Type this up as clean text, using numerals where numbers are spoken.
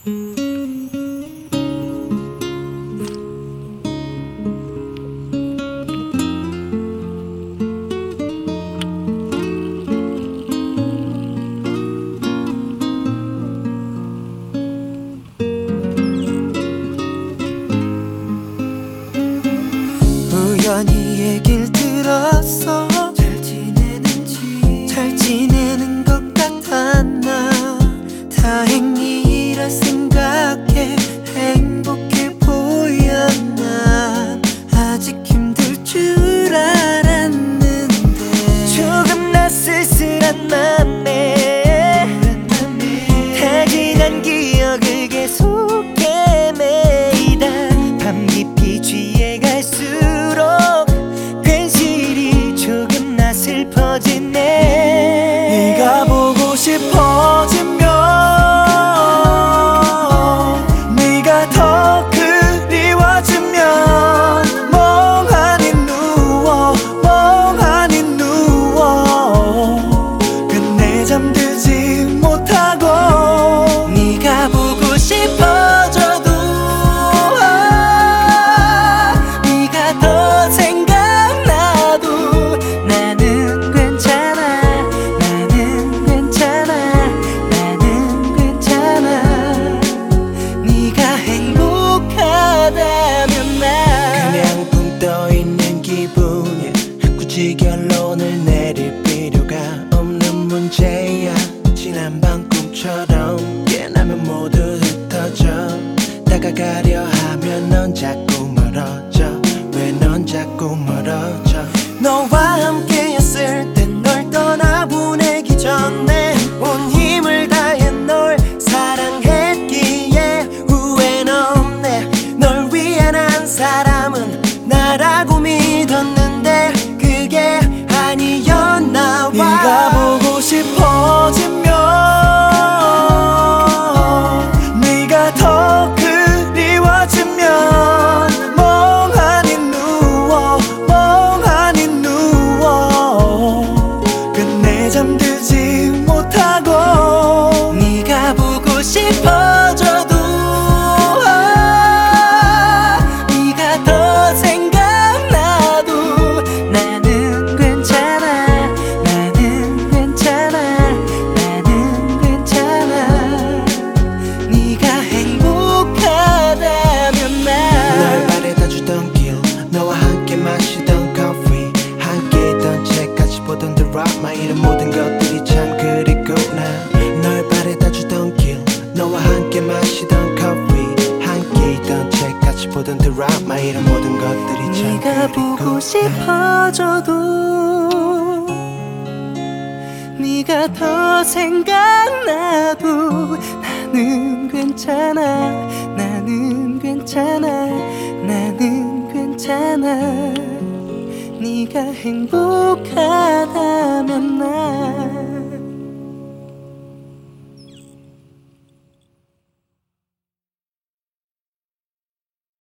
우연히 얘길 들었어. 잘 지내는 것 같았나. 다행이라 생각해. 행복해 보였나. 아직 힘들 줄 알았는데 조금 나 쓸쓸한 맘에 다 지난 기억을 계속 헤매이다. 밤 깊이 취해 갈수록 괜시리 조금 나 슬퍼지네. 네가 보고 싶어지면 네가 더 그리워지면 멍하니 누워 끝내 잠들지 못하고. 네가 보고 싶어져도 네가 더 생각나도 나는 괜찮아. 나는 괜찮아. 나는 괜찮아. 네가 행복하다면 나 그냥 붕 떠있는 기분이야. 굳이 결론을 내릴 필요가 없는 문제야. 지난 밤 꿈처럼 깨나면 모두 흩어져. 다가가려 하면 넌 자꾸 멀어져. 왜 넌 자꾸 멀어져. 너와 함께였을 땐 널 떠나보내기 전에 온 힘을 다해 널 사랑했기에 후회는 없네. 널 위한 한 사람은 나라고 믿었는데 그게 아니었나 봐. 네가 보고 싶어지면 네가 더 그리워지면 멍하니 누워 끝내 잠들지 못하고. 네가 보고 싶어져도 네가 더 생각나도 나는 괜찮아. 나는 괜찮아. 나는 괜찮아. 네가 행복하다면 날 바래다 주던 길 너와 함께 마시던 커피 함께 있던 책 같이 보던 드라마 이런 모든 것들이 참 그립구나. 널 바래다 주던 길 너와 함께 마시던 커피 함께 있던 책 같이 보던 드라마 이런 모든 것들이 참 네가 보고 싶어져도 네가 더 생각나도 나는 괜찮아. 나는 괜찮아. 나는 괜찮아. 네가 행복하다면 나